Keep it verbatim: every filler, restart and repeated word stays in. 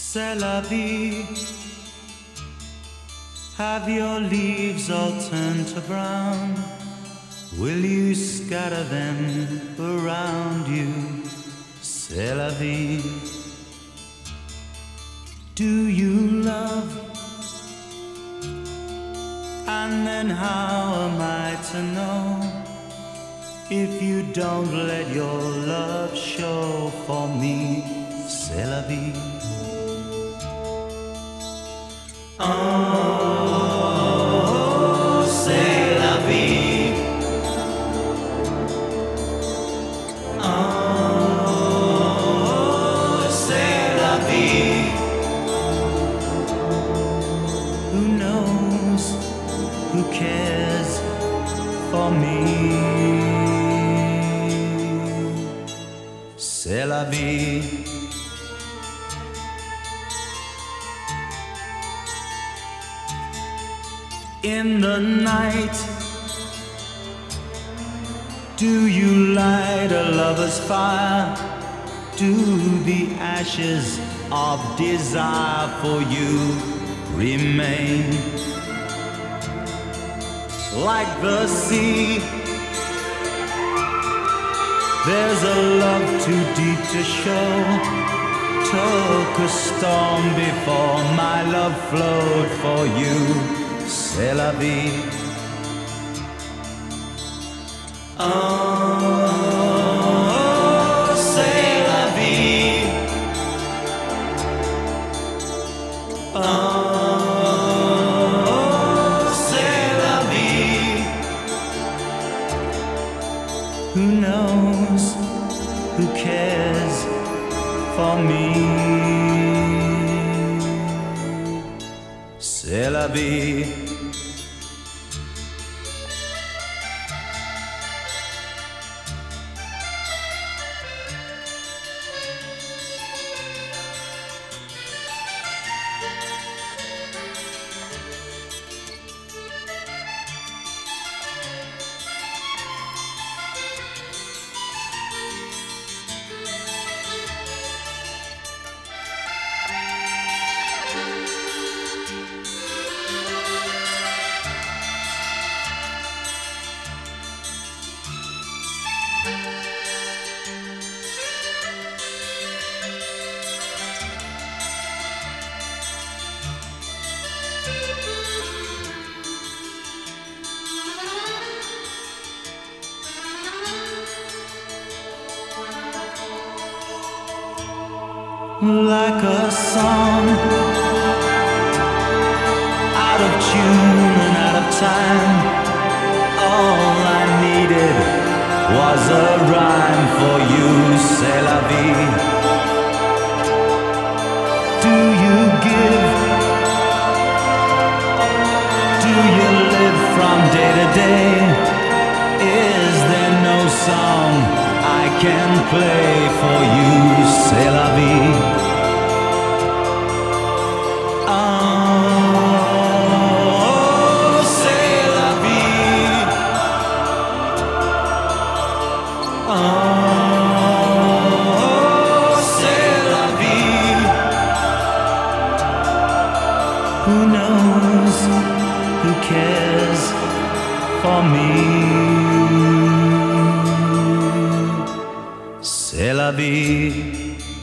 C'est la vie. Have your leaves all turned to brown? Will you scatter them around you? C'est la vie. Do you love? And then how am I to know if you don't let your love show for me? C'est la vie. Oh, c'est la vie. Oh, c'est la vie. Who knows? Who cares for me? C'est la vie. In the night, do you light a lover's fire? Do the ashes of desire for you remain? Like the sea, there's a love too deep to show. Took a storm before my love flowed for you. C'est la vie. Oh, c'est la vie. Oh, c'est la vie. Who knows? Who cares for me? C'est la vie. Like a song, out of tune and out of time. All I needed was a rhyme for you. C'est la vie. Do you give? Do you live from day to day? Is there no song I can play for you? C'est la vie. Oh, c'est la vie. Oh, c'est la vie. Who knows? Who cares for me? C'est la vie.